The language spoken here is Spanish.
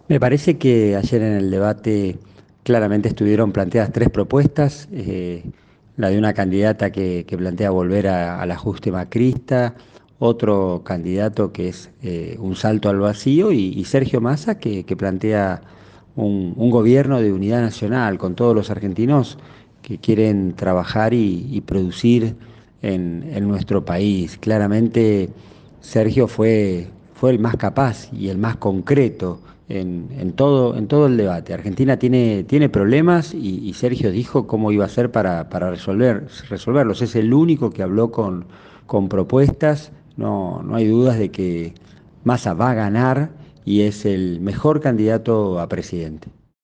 Me parece que ayer en el debate claramente estuvieron planteadas tres propuestas, la de una candidata que plantea volver al ajuste macrista, otro candidato que es un salto al vacío y Sergio Massa que plantea un gobierno de unidad nacional con todos los argentinos que quieren trabajar y producir en nuestro país. Claramente Sergio fue el más capaz y el más concreto en todo el debate. Argentina tiene problemas y Sergio dijo cómo iba a ser para resolverlos. Es el único que habló con propuestas. No hay dudas de que Massa va a ganar y es el mejor candidato a presidente.